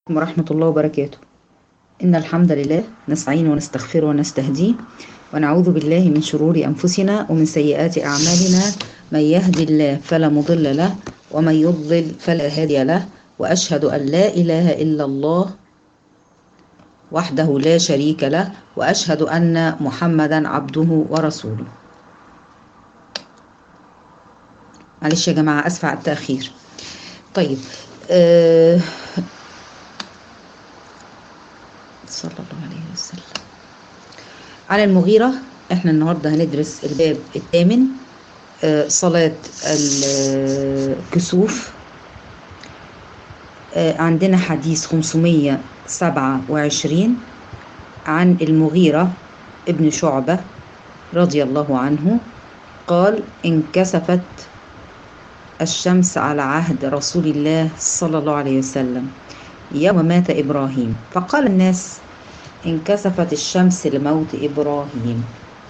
ورحمة الله وبركاته. إن الحمد لله نستعين ونستغفر ونستهديه ونعوذ بالله من شرور أنفسنا ومن سيئات أعمالنا. من يهدي الله فلا مضل له ومن يضلل فلا هادي له، وأشهد أن لا إله إلا الله وحده لا شريك له، وأشهد أن محمدا عبده ورسوله. معلش يا جماعة، أسفة على التأخير. طيب، صلى الله عليه وسلم. على المغيرة، احنا النهاردة هندرس الباب الثامن، صلاة الكسوف. عندنا حديث 527 عن المغيرة ابن شعبة رضي الله عنه قال: انكسفت الشمس على عهد رسول الله صلى الله عليه وسلم يوم مات إبراهيم، فقال الناس: انكسفت الشمس لموت إبراهيم.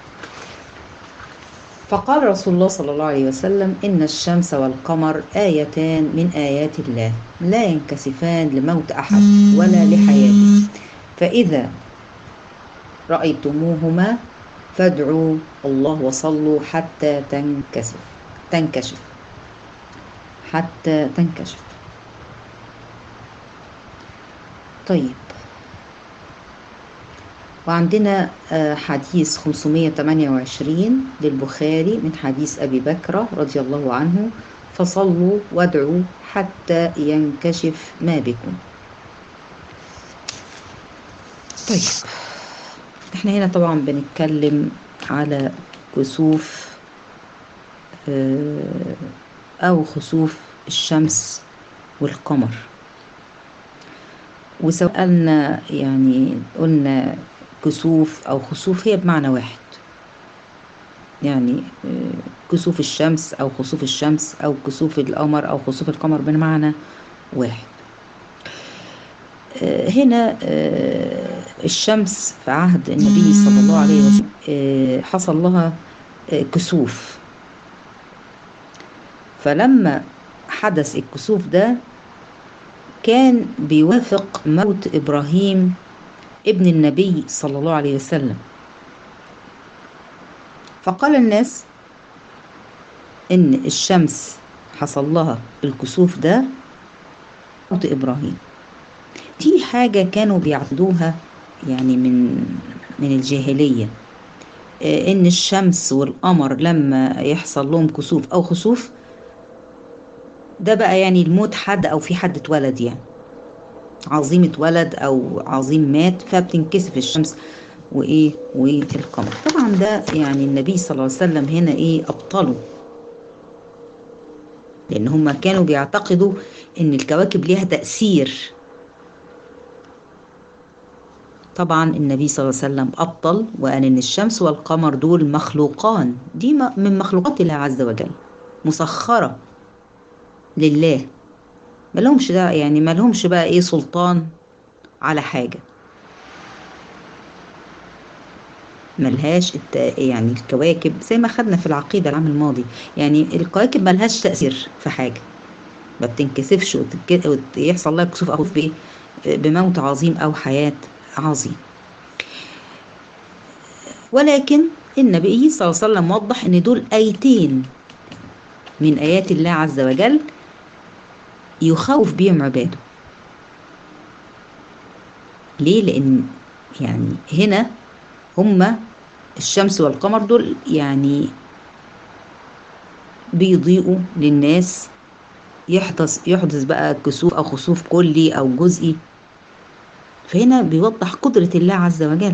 فقال رسول الله صلى الله عليه وسلم: إن الشمس والقمر آيتان من آيات الله لا ينكسفان لموت أحد ولا لحياته، فإذا رأيتموهما فادعوا الله وصلوا حتى تنكشف حتى تنكشف. طيب، وعندنا حديث 528 للبخاري من حديث أبي بكر رضي الله عنه: فصلوا وادعوا حتى ينكشف ما بكم. طيب، احنا هنا طبعا بنتكلم على كسوف أو خسوف الشمس والقمر، وسواء قلنا يعني قلنا كسوف أو خسوف هي بمعنى واحد، يعني كسوف الشمس أو خسوف الشمس أو كسوف القمر أو خسوف القمر بمعنى واحد. هنا الشمس في عهد النبي صلى الله عليه وسلم حصل لها كسوف، فلما حدث الكسوف ده كان بيوافق موت إبراهيم ابن النبي صلى الله عليه وسلم، فقال الناس إن الشمس حصل لها الكسوف ده موت إبراهيم. دي حاجة كانوا بيعتدوها يعني من الجاهلية، إن الشمس والقمر لما يحصل لهم كسوف أو خسوف ده بقى يعني الموت حد أو في حد اتولد، يعني عظيم اتولد أو عظيم مات، فبتنكسف الشمس والقمر. طبعا ده يعني النبي صلى الله عليه وسلم هنا أبطله، لأن هم كانوا بيعتقدوا إن الكواكب ليها تأثير. طبعا النبي صلى الله عليه وسلم أبطل وقال إن الشمس والقمر دول مخلوقان، دي من مخلوقات الله عز وجل، مسخرة لله، ملهمش ده يعني ملهمش بقى سلطان على حاجة، ملهاش يعني الكواكب زي ما خدنا في العقيدة العام الماضي، يعني الكواكب ملهاش تأثير في حاجة، ما بتنكسفش ويحصل لها كسوف أو بموت عظيم أو حياة عظيم. ولكن النبي صلى الله عليه وسلم وضح ان دول آيتين من آيات الله عز وجل يخوف بهم عباده. ليه؟ لأن يعني هنا هما الشمس والقمر دول يعني بيضيئوا للناس، يحدث بقى كسوف أو خسوف كلي أو جزئي، فهنا بيوضح قدرة الله عز وجل،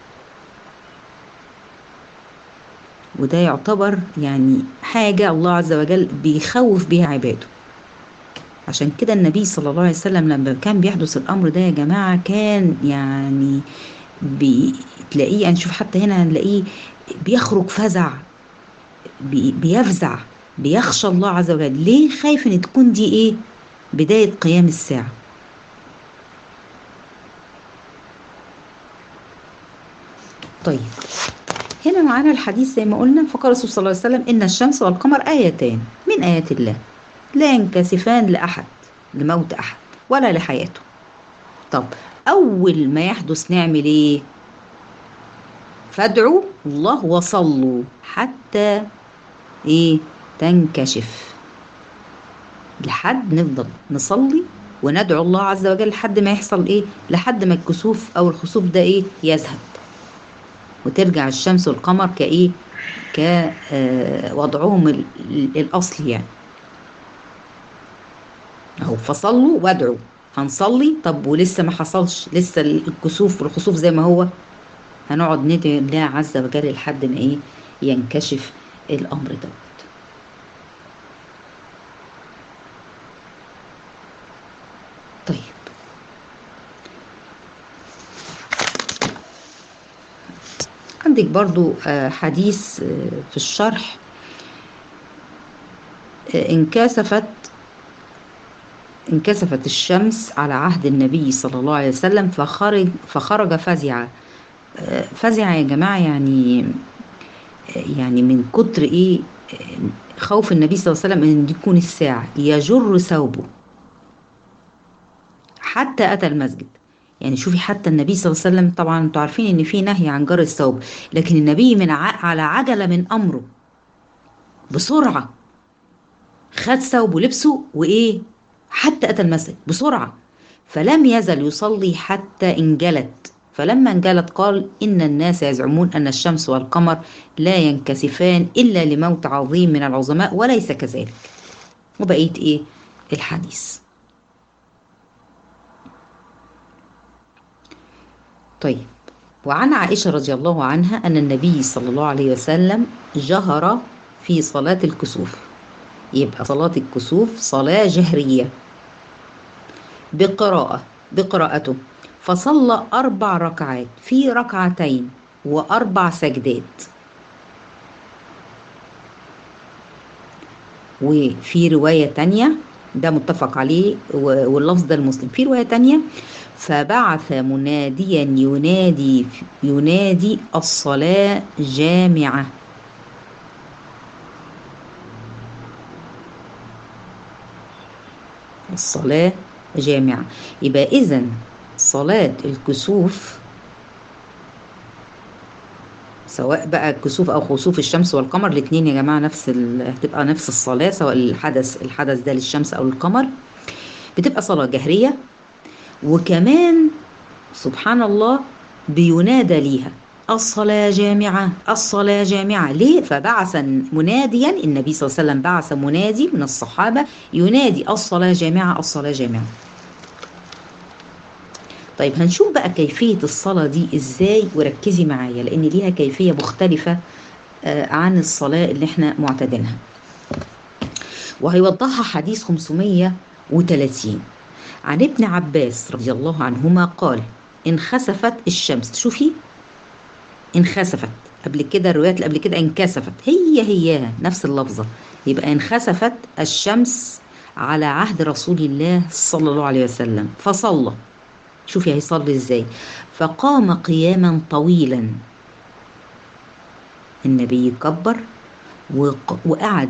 وده يعتبر يعني حاجة الله عز وجل بيخوف بيها عباده. عشان كده النبي صلى الله عليه وسلم لما كان بيحدث الأمر ده يا جماعة كان يعني بتلاقيه، يعني شوف حتى هنا هنلاقيه بيخرج فزع، بيفزع، بيخشى الله عز وجل. ليه؟ خايف ان تكون دي بداية قيام الساعة. طيب، هنا معانا الحديث زي ما قلنا: فقال الرسول صلى الله عليه وسلم: إن الشمس والقمر آيتان من آيات الله لا ينكسفان لأحد لموت أحد ولا لحياته. طب أول ما يحدث نعمل إيه؟ فادعوا الله وصلوا حتى إيه؟ تنكشف. لحد نفضل نصلي وندعو الله عز وجل لحد ما يحصل إيه؟ لحد ما الكسوف أو الخسوف ده إيه؟ يذهب، وترجع الشمس والقمر كإيه؟ كوضعهم الأصلي يعني. أهو فصلوا وادعوا، هنصلي طب ولسه ما حصلش، لسه الكسوف والخسوف زي ما هو، هنقعد ندعي الله عز وجل لحد ما إيه؟ ينكشف الأمر ده. طيب عندك برضو حديث في الشرح، انكسفت الشمس على عهد النبي صلى الله عليه وسلم فخرج فزعا. فزعا يا جماعة يعني من كتر ايه خوف النبي صلى الله عليه وسلم ان تكون الساعة، يجر ثوبه حتى أتى المسجد. يعني شوفي حتى النبي صلى الله عليه وسلم، طبعا انتوا عارفين ان في نهي عن جر الثوب، لكن النبي على عجلة من أمره بسرعة خد ثوبه لبسه وإيه حتى أتى المسجد بسرعة، فلم يزل يصلي حتى انجلت. فلما انجلت قال إن الناس يزعمون أن الشمس والقمر لا ينكسفان إلا لموت عظيم من العظماء وليس كذلك. وبقيت إيه الحديث. طيب، وعن عائشة رضي الله عنها أن النبي صلى الله عليه وسلم جهر في صلاة الكسوف. يبقى صلاة الكسوف صلاة جهرية بقراءته، فصلى 4 ركعات في ركعتين و4 سجدات. وفي رواية تانية، ده متفق عليه واللفظ ده المسلم، في رواية تانية فبعث مناديا ينادي الصلاة جامعة. الصلاة جامعة. يبقى إذن صلاة الكسوف سواء بقى كسوف أو خسوف الشمس والقمر، الاتنين يا جماعة هتبقى نفس الصلاة، سواء الحدث ده للشمس أو القمر، بتبقى صلاة جهرية. وكمان سبحان الله بينادى ليها الصلاة جامعة، الصلاة جامعة. ليه؟ فبعث مناديا، النبي صلى الله عليه وسلم بعث منادي من الصحابة ينادي الصلاة جامعة، الصلاة جامعة. طيب هنشوف بقى كيفية الصلاة دي ازاي، وركزي معايا لان ليها كيفية مختلفة عن الصلاة اللي احنا معتادينها، وهيوضحها حديث 530 عن ابن عباس رضي الله عنهما قال انخسفت الشمس. شوفي انخسفت، قبل كده الروايات اللي قبل كده انكسفت، هي نفس اللفظة. يبقى انخسفت الشمس على عهد رسول الله صلى الله عليه وسلم فصلى. شوفي هيصلي ازاي، فقام قياما طويلا. النبي كبر وقعد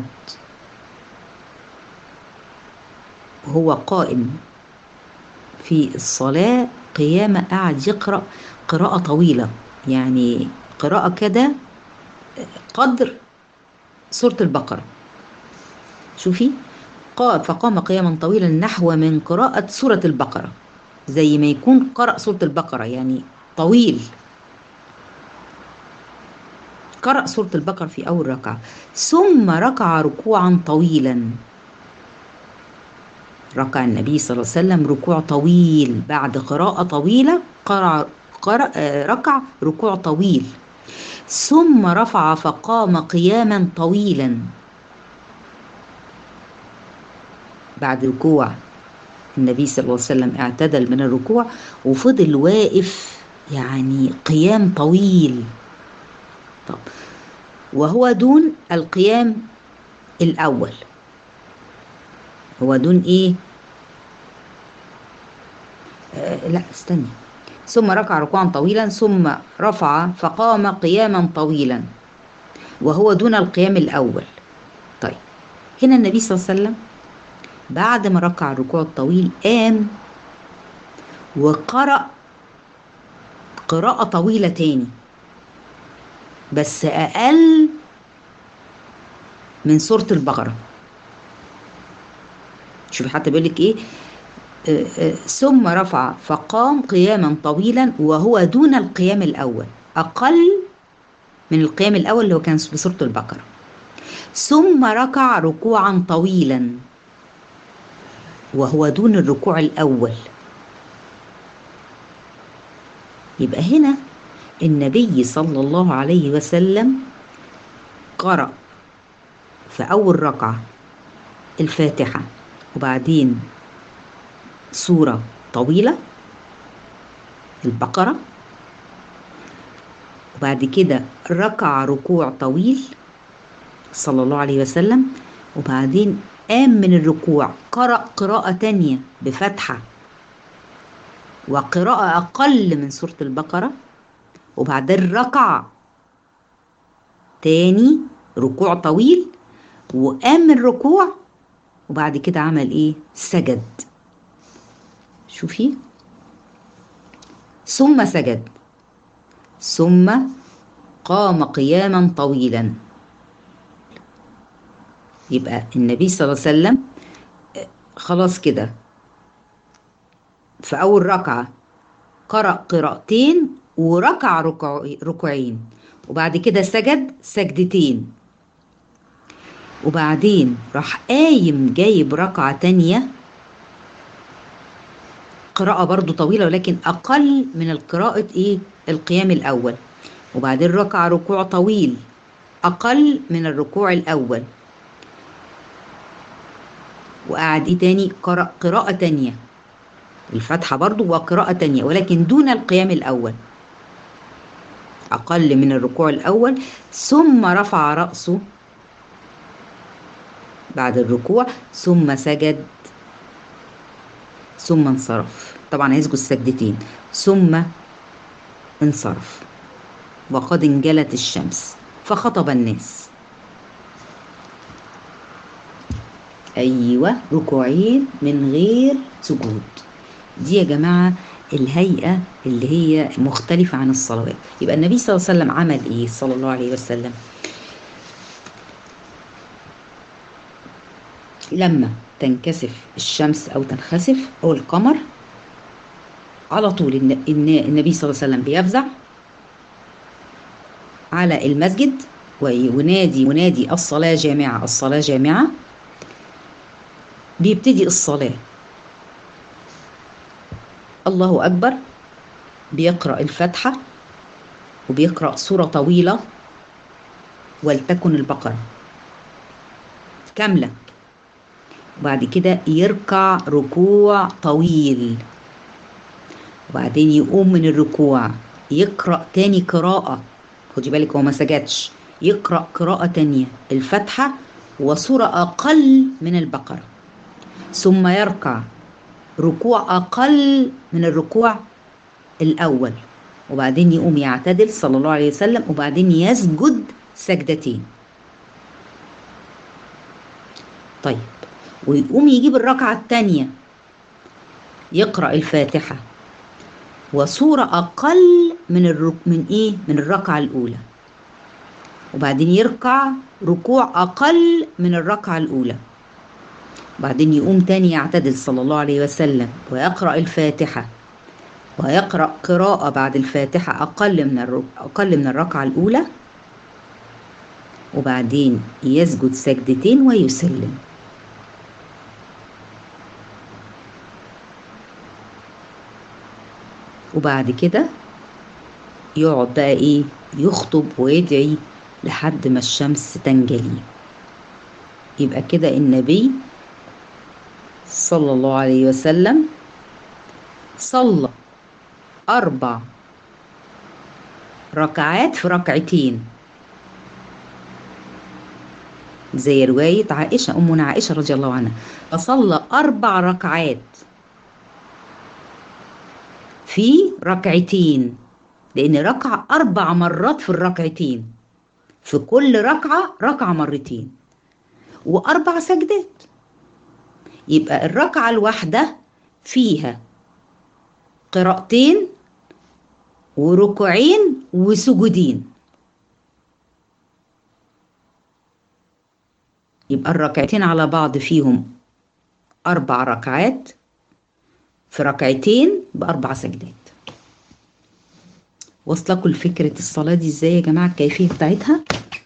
وهو قائم في الصلاة قيامة، قعد يقرأ قراءة طويلة، يعني قراءة كده قدر سورة البقرة. شوفي فقام قياما طويلا نحو من قراءة سورة البقرة، زي ما يكون قرأ سورة البقرة يعني طويل. قرأ سورة البقرة في أول ركعة، ثم ركع ركوعا طويلا. ركع النبي صلى الله عليه وسلم ركوع طويل بعد قراءة طويلة، ركع ركوع طويل، ثم رفع فقام قياما طويلا. بعد ركوع النبي صلى الله عليه وسلم اعتدل من الركوع وفضل واقف يعني قيام طويل. طب وهو دون القيام الأول، هو دون ايه لا استني، ثم ركع ركوعا طويلا ثم رفع فقام قياما طويلا وهو دون القيام الأول. طيب هنا النبي صلى الله عليه وسلم بعد ما ركع الركوع الطويل قام وقرأ قراءة طويلة تاني بس أقل من سورة البقرة. شوفي حتى بيقول لك إيه، ثم رفع فقام قياما طويلا وهو دون القيام الأول، أقل من القيام الأول اللي هو كان بسورة البقرة. ثم ركع ركوعا طويلا وهو دون الركوع الأول. يبقى هنا النبي صلى الله عليه وسلم قرأ في أول ركعة الفاتحة وبعدين سورة طويلة البقرة، وبعد كده ركع ركوع طويل صلى الله عليه وسلم، وبعدين قام من الركوع قرأ قراءة تانية بفتحة وقراءة أقل من سورة البقرة، وبعدين ركع تاني ركوع طويل وقام من الركوع، وبعد كده عمل ايه؟ سجد. شوفي، ثم سجد ثم قام قياما طويلا. يبقى النبي صلى الله عليه وسلم خلاص كده في أول ركعة قرأ قراءتين وركع ركوعين، وبعد كده سجد سجدتين، وبعدين راح قايم جايب ركعة تانية قراءة برضو طويلة ولكن أقل من القراءة إيه؟ القيام الأول، وبعدين ركع ركوع طويل أقل من الركوع الأول، وقعد إيه تاني؟ قرأ قراءة تانية الفتحة برضو وقراءة تانية ولكن دون القيام الأول، أقل من الركوع الأول، ثم رفع رأسه بعد الركوع ثم سجد ثم انصرف. طبعا هيسجد سجدتين ثم انصرف. وقد انجلت الشمس فخطب الناس. أيوة، ركوعين من غير سجود. دي يا جماعة الهيئة اللي هي مختلفة عن الصلوات. يبقى النبي صلى الله عليه وسلم عمل إيه صلى الله عليه وسلم؟ لما تنكسف الشمس أو تنخسف أو القمر على طول النبي صلى الله عليه وسلم بيفزع على المسجد وينادي الصلاة جامعة الصلاة جامعة. بيبتدي الصلاة الله أكبر، بيقرأ الفاتحة وبيقرأ سورة طويلة ولتكن البقرة كاملة، وبعد كده يركع ركوع طويل، وبعدين يقوم من الركوع يقرأ تاني قراءة. خدي بالك هو ما سجدش، يقرأ قراءة تانية الفاتحة وسورة أقل من البقرة، ثم يركع ركوع أقل من الركوع الأول، وبعدين يقوم يعتدل صلى الله عليه وسلم، وبعدين يسجد سجدتين. طيب، ويقوم يجيب الركعة التانية يقرأ الفاتحة وسورة أقل من الركعة الأولى، وبعدين يركع ركوع أقل من الركعة الأولى، وبعدين يقوم تاني يعتدل صلى الله عليه وسلم ويقرأ الفاتحة ويقرأ قراءة بعد الفاتحة أقل من الركعة الأولى، وبعدين يسجد سجدتين ويسلم. وبعد كده يقعد بقى ايه؟ يخطب ويدعي لحد ما الشمس تنجلي. يبقى كده النبي صلى الله عليه وسلم صلى 4 ركعات في ركعتين، زي رواية عائشة أمنا عائشة رضي الله عنها، فصلى 4 ركعات في ركعتين، لأن ركعة 4 مرات في الركعتين، في كل ركعة مرتين و4 سجدات. يبقى الركعة الواحدة فيها قراءتين وركوعين وسجودين. يبقى الركعتين على بعض فيهم 4 ركعات، في ركعتين ب4 سجدات. واصلكوا لفكرة الصلاة دي ازاي يا جماعة، الكيفية بتاعتها؟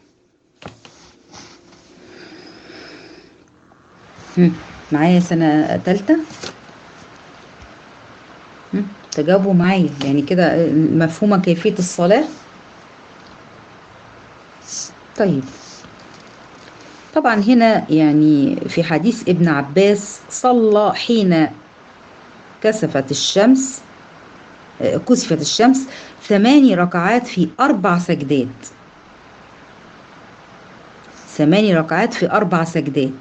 معايا سنة تالتة؟ تجاوبوا معايا يعني كده مفهومة كيفية الصلاة؟ طيب، طبعا هنا يعني في حديث ابن عباس صلى حين كسفت الشمس 8 ركعات في 4 سجدات. 8 ركعات في 4 سجدات.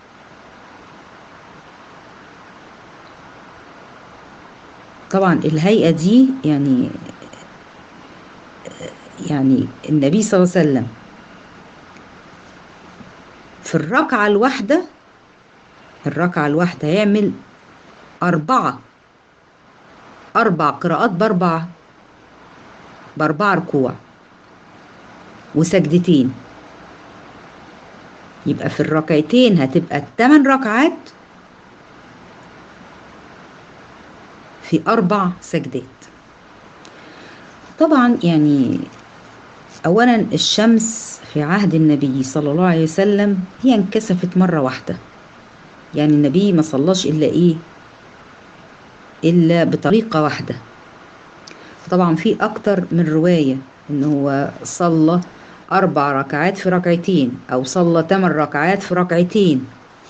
طبعا الهيئة دي يعني النبي صلى الله عليه وسلم في الركعة الواحدة يعمل 4 قراءات ب4 ركوع وسجدتين. يبقى في الركعتين هتبقى 8 ركعات في 4 سجدات. طبعا يعني أولا الشمس في عهد النبي صلى الله عليه وسلم هي انكسفت مرة واحدة، يعني النبي ما صلاش إلا بطريقة واحدة. طبعا في أكتر من رواية إن هو صلى 4 ركعات في ركعتين، أو صلى 8 ركعات في ركعتين.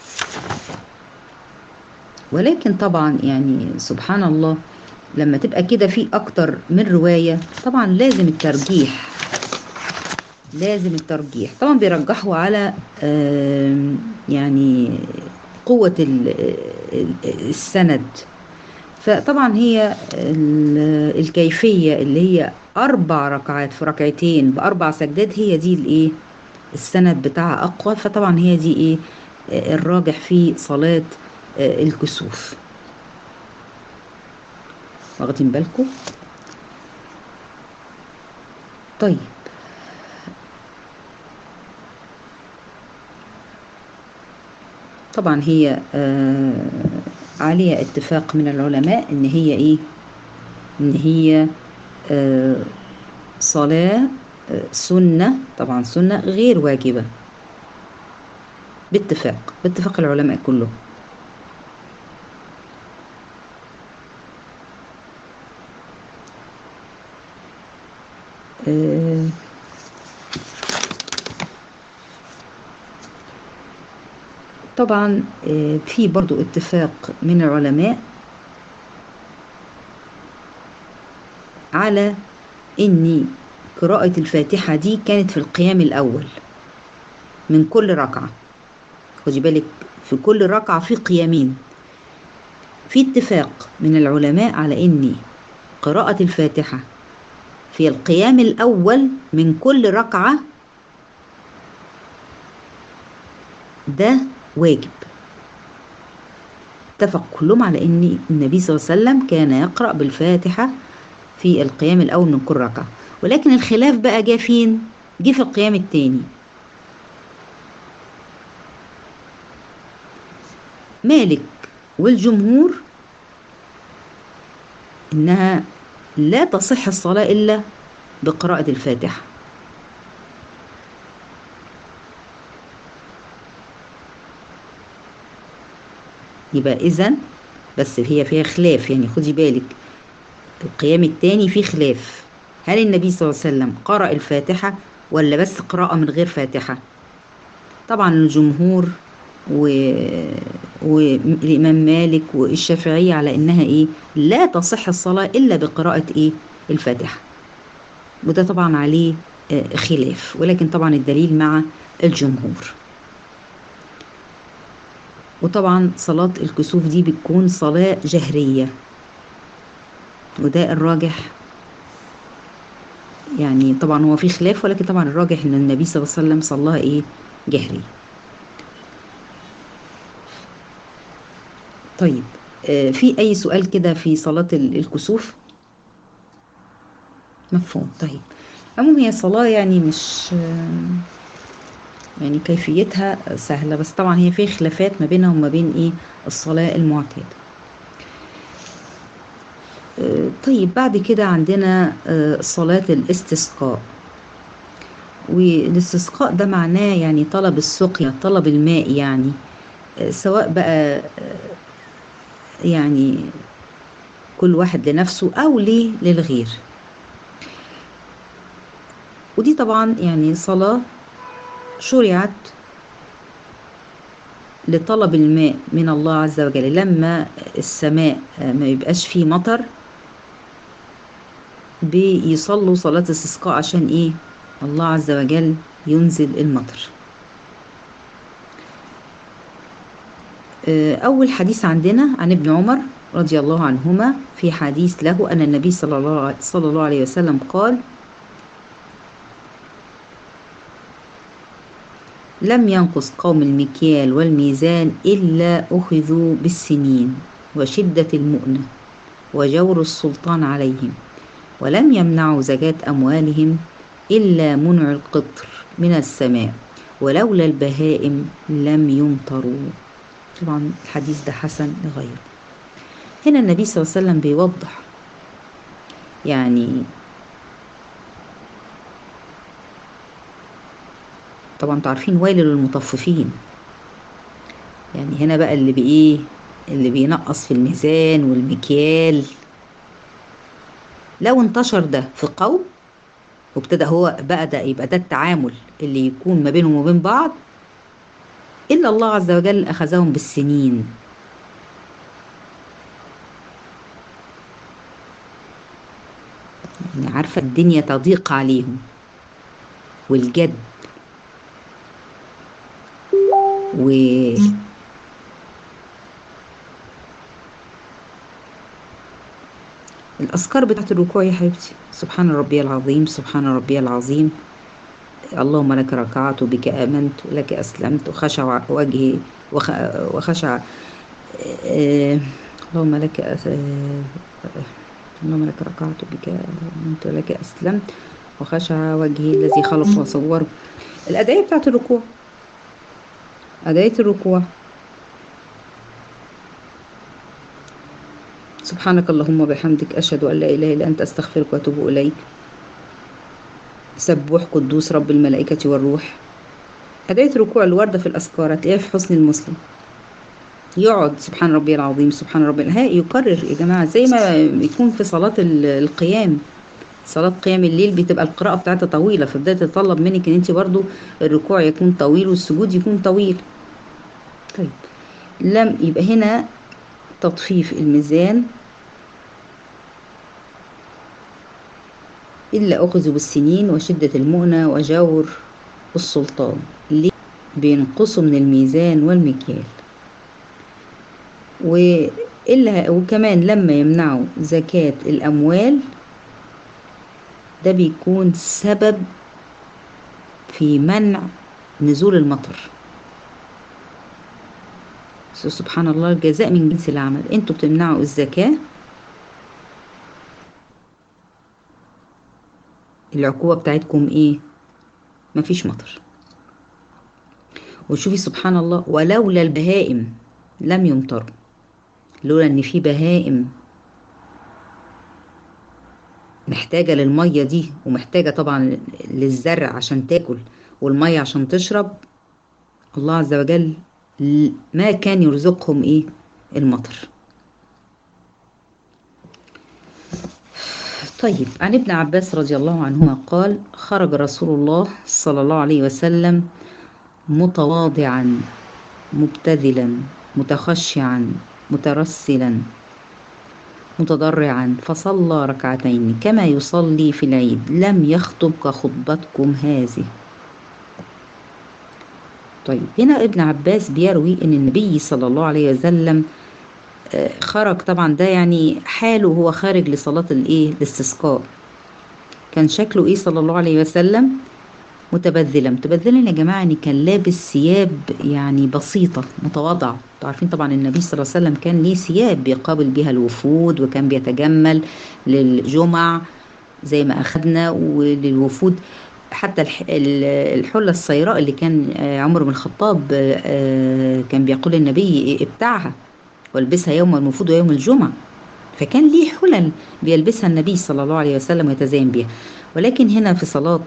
ولكن طبعا يعني سبحان الله لما تبقى كده في أكتر من رواية طبعا لازم الترجيح. طبعا بيرجحوا على يعني قوة السند. فطبعا هي الكيفية اللي هي 4 ركعات في ركعتين ب4 سجدات، هي دي السند بتاعها أقوى. فطبعا هي دي الراجح في صلاة الكسوف. واخدين بالكم؟ طيب، طبعا هي عليها اتفاق من العلماء ان هي صلاة سنة، طبعا سنة غير واجبة باتفاق العلماء كلهم. طبعا في برضو اتفاق من العلماء على ان قراءة الفاتحة دي كانت في القيام الأول من كل ركعة. خدي بالك في كل ركعة في قيامين. في اتفاق من العلماء على ان قراءة الفاتحة في القيام الأول من كل ركعة ده واجب. اتفق كلهم على ان النبي صلى الله عليه وسلم كان يقرأ بالفاتحة في القيام الأول من كل ركعة. ولكن الخلاف بقى جه فين؟ جه في القيام الثاني. مالك والجمهور إنها لا تصح الصلاة إلا بقراءة الفاتحة. يبقى إذن بس هي فيها خلاف، يعني خدي بالك القيام الثاني فيه خلاف، هل النبي صلى الله عليه وسلم قرأ الفاتحة ولا بس قراءة من غير فاتحة؟ طبعا الجمهور والإمام مالك والشافعية على إنها لا تصح الصلاة إلا بقراءة الفاتحة. وده طبعا عليه خلاف، ولكن طبعا الدليل مع الجمهور. وطبعا صلاة الكسوف دي بتكون صلاة جهرية، وده الراجح. يعني طبعا هو في خلاف، ولكن طبعا الراجح ان النبي صلى الله عليه وسلم صلاها جهري. طيب، في أي سؤال كده في صلاة الكسوف؟ مفهوم. طيب عموما هي صلاة يعني مش يعني كيفيتها سهلة، بس طبعا هي في خلافات ما بينها وما بين ايه الصلاة المعتادة. طيب بعد كده عندنا صلاة الاستسقاء. والاستسقاء ده معناه يعني طلب السقيا، طلب الماء يعني، سواء بقى يعني كل واحد لنفسه أو للغير. ودي طبعا يعني صلاة شرعت لطلب الماء من الله عز وجل. لما السماء ما يبقاش فيه مطر بيصلوا صلاة استسقاء عشان ايه؟ الله عز وجل ينزل المطر. أول حديث عندنا عن ابن عمر رضي الله عنهما، في حديث له أن النبي صلى الله عليه وسلم قال: لم ينقص قوم المكيال والميزان إلا أخذوا بالسنين وشدة المؤنة وجور السلطان عليهم، ولم يمنعوا زكاة أموالهم إلا منع القطر من السماء، ولولا البهائم لم يمطروا. طبعا الحديث ده حسن لغيره. هنا النبي صلى الله عليه وسلم بيوضح يعني طبعا تعرفين ويل للمطففين، يعني هنا بقى اللي بإيه، اللي بينقص في الميزان والمكيال، لو انتشر ده في قوم وابتدى هو بقى ده يبقى ده التعامل اللي يكون ما بينهم وبين بعض، إلا الله عز وجل أخذهم بالسنين. يعني عارفة الدنيا تضيق عليهم والجد الأذكار بتاعت الركوع يا حبيبتي: سبحان ربي العظيم، سبحان ربي العظيم، اللهم لك ركعت بك آمنت لك أسلمت وخشع وجهي وخشع اللهم لك اللهم لك ركعت بك آمنت لك أسلمت وخشع وجهي الذي خلق وصور. الأدعية بتاعت الركوع، أدعية الركوع: سبحانك اللهم وبحمدك أشهد أن لا إله إلا أنت أستغفرك وأتوب إليك، سبوح قدوس رب الملائكة والروح. أدعية الركوع الواردة في الأذكار هتلاقيها في حسن المسلم. يقعد سبحان ربي العظيم، سبحان ربي يكرر يا جماعة، زي ما يكون في صلاة القيام، صلاة قيام الليل بتبقى القراءة بتاعتها طويلة، فبدأ تتطلب منك ان انت برضو الركوع يكون طويل والسجود يكون طويل. طيب لم يبقى هنا تطفيف الميزان إلا أخذوا بالسنين وشدة المؤنة وجور السلطان، ليه بينقصوا من الميزان والمكيال. وكمان لما يمنعوا زكاة الأموال ده بيكون سبب في منع نزول المطر. سبحان الله، الجزاء من جنس العمل. انتوا بتمنعوا الزكاة، العقوبة بتاعتكم ايه؟ مفيش مطر. وشوفي سبحان الله، ولولا البهائم لم يمطروا، لولا ان في بهائم محتاجة للمية دي ومحتاجة طبعا للزرع عشان تاكل والمية عشان تشرب، الله عز وجل ما كان يرزقهم ايه؟ المطر. طيب عن ابن عباس رضي الله عنهما قال: خرج رسول الله صلى الله عليه وسلم متواضعا مبتذلا متخشعا مترسلا متضرعا، فصلى ركعتين كما يصلي في العيد، لم يخطب كخطبتكم هذه. طيب هنا ابن عباس بيروي ان النبي صلى الله عليه وسلم خرج، طبعا ده يعني حاله هو خارج لصلاة الايه؟ الاستسقاء. كان شكله ايه صلى الله عليه وسلم؟ متبذلا يا جماعة، يعني كان لابس ثياب يعني بسيطة متواضعة. انتوا عارفين طبعا النبي صلى الله عليه وسلم كان ليه ثياب بيقابل بها الوفود، وكان بيتجمل للجمع زي ما أخدنا وللوفود. حتى الحلة الصيراء اللي كان عمر بن الخطاب كان بيقول النبي ابتعها والبسها يوم الوفود ويوم الجمعة. فكان ليه حلل بيلبسها النبي صلى الله عليه وسلم ويتزين بها. ولكن هنا في صلاة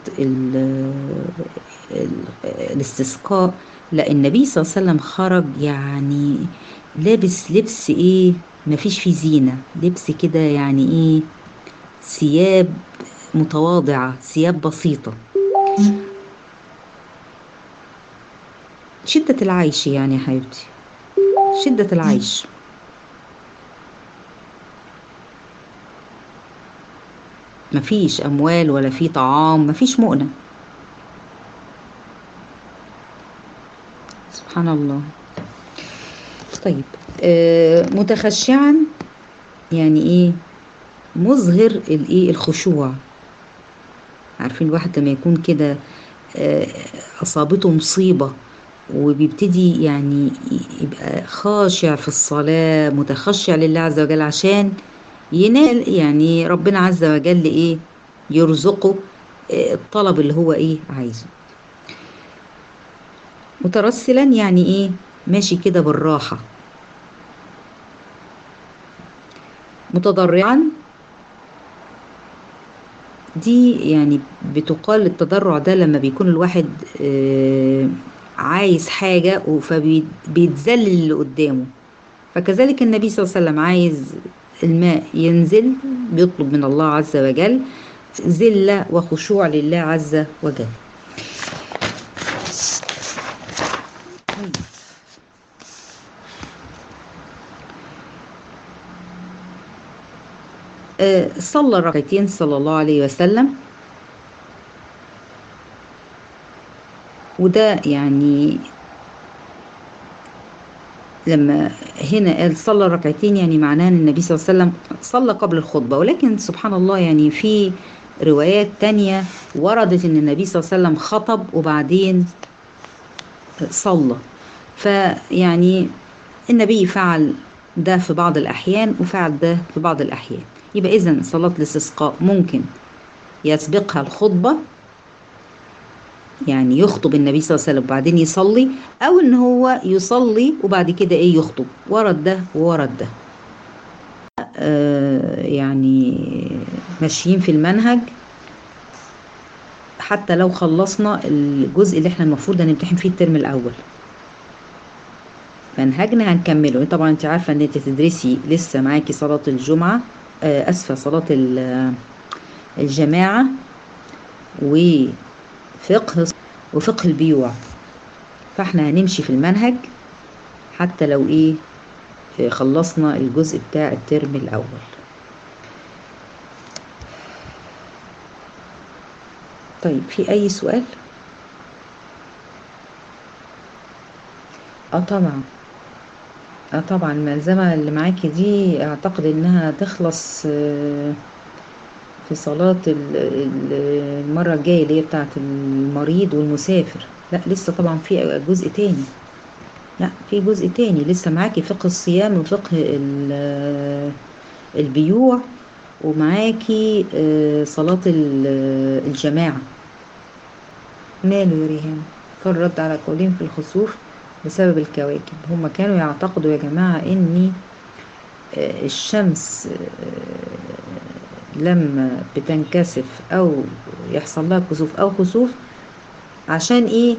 الاستسقاء، لا، النبي صلى الله عليه وسلم خرج يعني لابس لبس ايه، مفيش فيه زينة، لبس كده يعني ايه، ثياب متواضعة، ثياب بسيطة. شدة العيش يعني يا حبيبتي، شدة العيش. مفيش أموال ولا في طعام، مفيش مؤنة. سبحان الله. طيب، متخشعا يعني ايه، مظهر الايه، الخشوع. عارفين الواحد لما يكون كده أصابته مصيبة وبيبتدي يعني يبقى خاشع في الصلاة، متخشع لله عز وجل عشان ينال يعني ربنا عز وجل ايه، يرزقه الطلب اللي هو ايه عايزه. مترسلا يعني ايه، ماشي كده بالراحة. متضرعا، دي يعني بتقال التضرع ده لما بيكون الواحد عايز حاجة فبيتذلل اللي قدامه. فكذلك النبي صلى الله عليه وسلم عايز الماء ينزل، بيطلب من الله عز وجل ذلة وخشوع لله عز وجل. صلى ركعتين صلى الله عليه وسلم، وده يعني لما هنا قال صلى ركعتين يعني معناه ان النبي صلى الله عليه وسلم صلى قبل الخطبة. ولكن سبحان الله يعني في روايات تانية وردت ان النبي صلى الله عليه وسلم خطب وبعدين صلى. فيعني النبي فعل ده في بعض الأحيان وفعل ده في بعض الأحيان. يبقى إذن صلاة الاستسقاء ممكن يسبقها الخطبة، يعني يخطب النبي صلى الله عليه وسلم وبعدين يصلي، أو إن هو يصلي وبعد كده إيه يخطب. ورد ده وورد ده. يعني ماشيين في المنهج، حتى لو خلصنا الجزء اللي احنا المفروض هنمتحن فيه الترم الأول، منهجنا هنكمله. طبعا انت عارفة ان انت تدرسي لسه معاكي صلاة الجمعة، اسفة، صلاة الجماعة وفقه البيوع. فاحنا هنمشي في المنهج حتى لو ايه خلصنا الجزء بتاع الترم الاول. طيب، في اي سؤال؟ طبعا، طبعا الملزمة اللي معاكي دي اعتقد انها تخلص في صلاة المرة الجاية اللي هي بتاعت المريض والمسافر. لا لسه طبعا في جزء تاني، لا في جزء تاني لسه معاكي، فقه الصيام وفقه البيوع، ومعاكي صلاة الجماعة. ماله يا ريهام؟ فالرد على قولين في الخسوف بسبب الكواكب. هم كانوا يعتقدوا يا جماعة ان الشمس لما بتنكسف او يحصل لها كسوف او خسوف عشان ايه،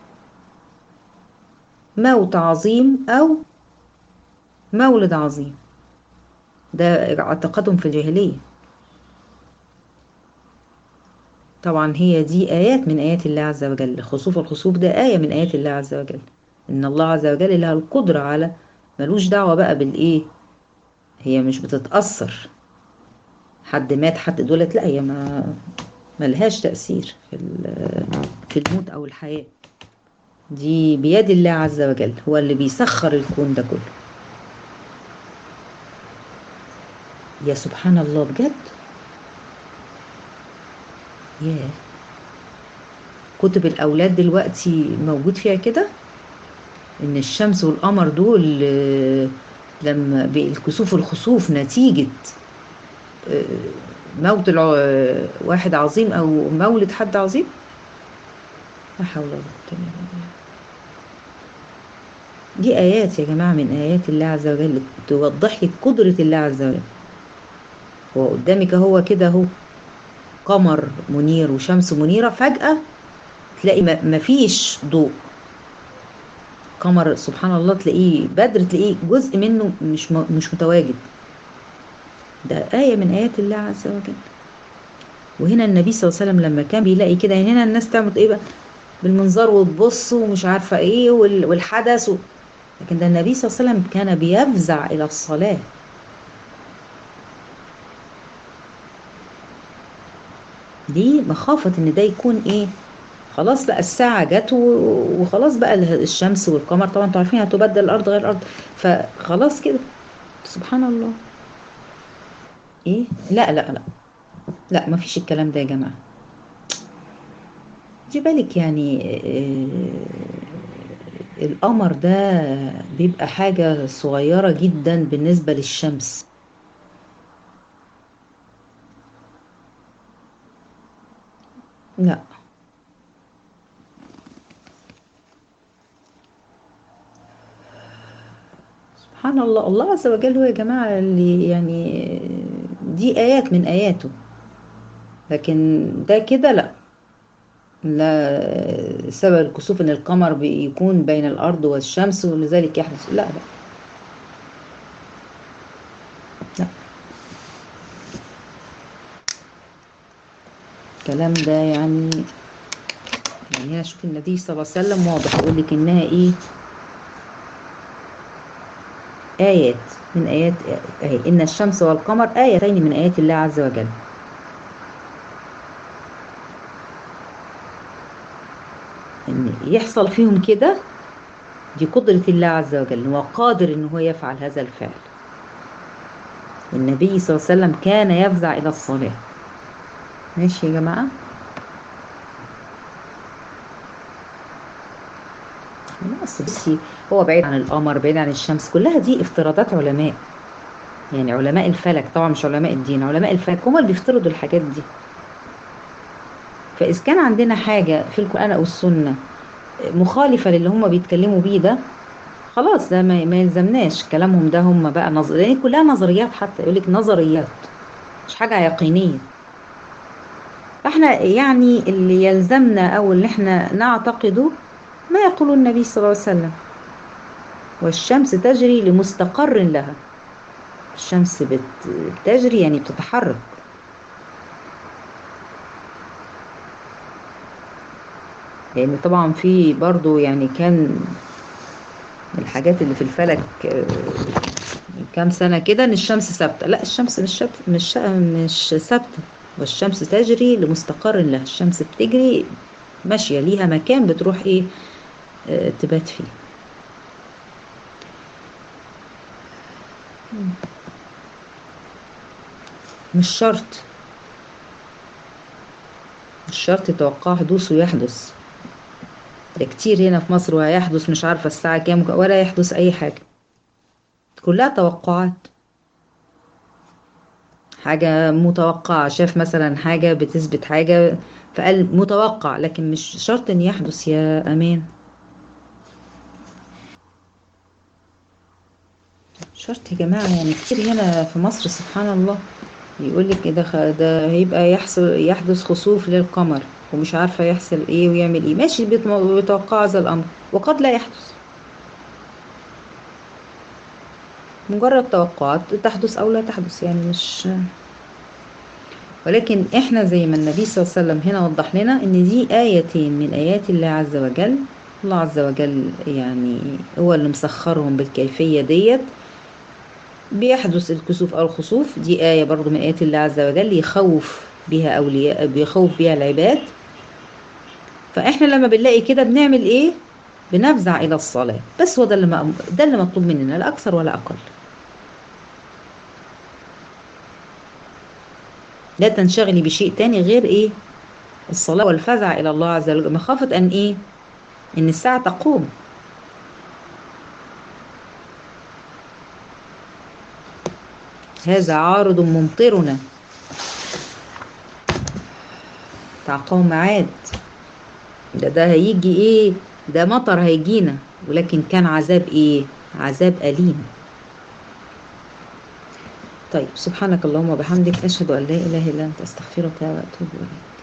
موت عظيم او مولد عظيم. ده اعتقادهم في الجاهلية. طبعا هي دي آيات من آيات الله عز وجل. الخسوف ده آية من آيات الله عز وجل. إن الله عز وجل لها القدرة على، ملوش دعوة بقى بالإيه، هي مش بتتأثر حد مات حد دولت، لا هي ما ملهاش تأثير في الموت أو الحياة. دي بيد الله عز وجل، هو اللي بيسخر الكون ده كله. يا سبحان الله بجد. ياه، كتب الأولاد دلوقتي موجود فيها كده إن الشمس والقمر دول لما بالكسوف الخسوف نتيجة موت واحد عظيم أو مولد حد عظيم. لا حول ولا قوة إلا بالله. دي آيات يا جماعة من آيات الله عز وجل توضح لك قدرة الله عز وجل. هو قدامك هو كده اهو قمر منير وشمس منيرة، فجأة تلاقي مفيش ضوء. قمر سبحان الله تلاقيه بدر، تلاقيه جزء منه مش متواجد. ده آية من آيات الله عز وجل. وهنا النبي صلى الله عليه وسلم لما كان بيلاقي كده، يعني هنا الناس تعمل ايه بقى بالمنظار وتبص ومش عارفة ايه والحدث لكن ده النبي صلى الله عليه وسلم كان بيفزع إلى الصلاة. دي مخافة ان ده يكون ايه، خلاص بقى الساعة جت وخلاص بقى الشمس والقمر طبعا انتوا عارفين هتبدل الأرض غير الأرض، فخلاص كده سبحان الله. ايه لا لا لا لا ما فيش الكلام ده يا جماعة. دي بالك يعني القمر ده بيبقى حاجة صغيرة جدا بالنسبة للشمس. لا سبحان الله. الله عز وجل هو يا جماعة اللي يعني دي آيات من آياته، لكن ده كده لا. لا سبب الكسوف ان القمر بيكون بين الارض والشمس ولذلك يحدث، لا لا لا. الكلام ده يعني هنا شوف النبي صلى الله عليه وسلم واضح يقول لك انها ايه، آيات من آيات إن الشمس والقمر آيتين من آيات الله عز وجل. إن يحصل فيهم كده دي قدرة الله عز وجل، هو قادر إن هو يفعل هذا الفعل. والنبي صلى الله عليه وسلم كان يفزع إلى الصلاة. ماشي يا جماعة. بصي هو بعيد عن القمر بعيد عن الشمس كلها دي افتراضات علماء، يعني علماء الفلك طبعا مش علماء الدين، علماء الفلك هم اللي بيفترضوا الحاجات دي. فإذا كان عندنا حاجة في القرآن أو السنة مخالفة للي هم بيتكلموا بيه ده، خلاص ده ما يلزمناش كلامهم ده. هم بقى لان كلها نظريات، حتى يقول لك نظريات مش حاجة يقينية. فاحنا يعني اللي يلزمنا او اللي احنا نعتقده ما يقول النبي صلى الله عليه وسلم. والشمس تجري لمستقر لها. الشمس بتجري يعني بتتحرك. لان طبعا في برضو يعني كان الحاجات اللي في الفلك من كام سنة كده ان الشمس ثابتة. لا الشمس مش ثابتة. والشمس تجري لمستقر لها. الشمس بتجري ماشية ليها مكان بتروح ايه تبات فيه. مش شرط توقع حدوثه يحدث. ده كتير هنا في مصر وهيحدث مش عارفة الساعة كام ولا يحدث أي حاجة. كلها توقعات. حاجة متوقعة، شاف مثلا حاجة بتثبت حاجة فقال متوقع، لكن مش شرط ان يحدث يا أمان. شرط يا جماعة. يعني كتير هنا في مصر سبحان الله يقول لك ده هيبقى يحدث خسوف للقمر ومش عارفة يحصل ايه ويعمل ايه. ماشي بيتوقع هذا الأمر وقد لا يحدث. مجرد توقعات تحدث أو لا تحدث، يعني مش. ولكن احنا زي ما النبي صلى الله عليه وسلم هنا وضح لنا ان دي آيتين من آيات الله عز وجل. الله عز وجل يعني هو اللي مسخرهم بالكيفية ديت. بيحدث الكسوف أو الخسوف، دي آية برضو من آيات الله عز وجل يخوف بها أولياء، بيخوف بها العباد. فإحنا لما بنلاقي كده بنعمل إيه؟ بنفزع إلى الصلاة. بس هو ده اللي مطلوب مننا، لا أكثر ولا أقل. لا تنشغلي بشيء تاني غير إيه؟ الصلاة والفزع إلى الله عز وجل، مخافة أن إيه؟ إن الساعة تقوم. هذا عارض ممطرنا بتاع قوم عاد. ده هيجي إيه؟ ده مطر هيجينا، ولكن كان عذاب إيه؟ عذاب أليم. طيب، سبحانك اللهم وبحمدك، أشهد أن لا إله إلا أنت، أستغفرك وأتوب إليك.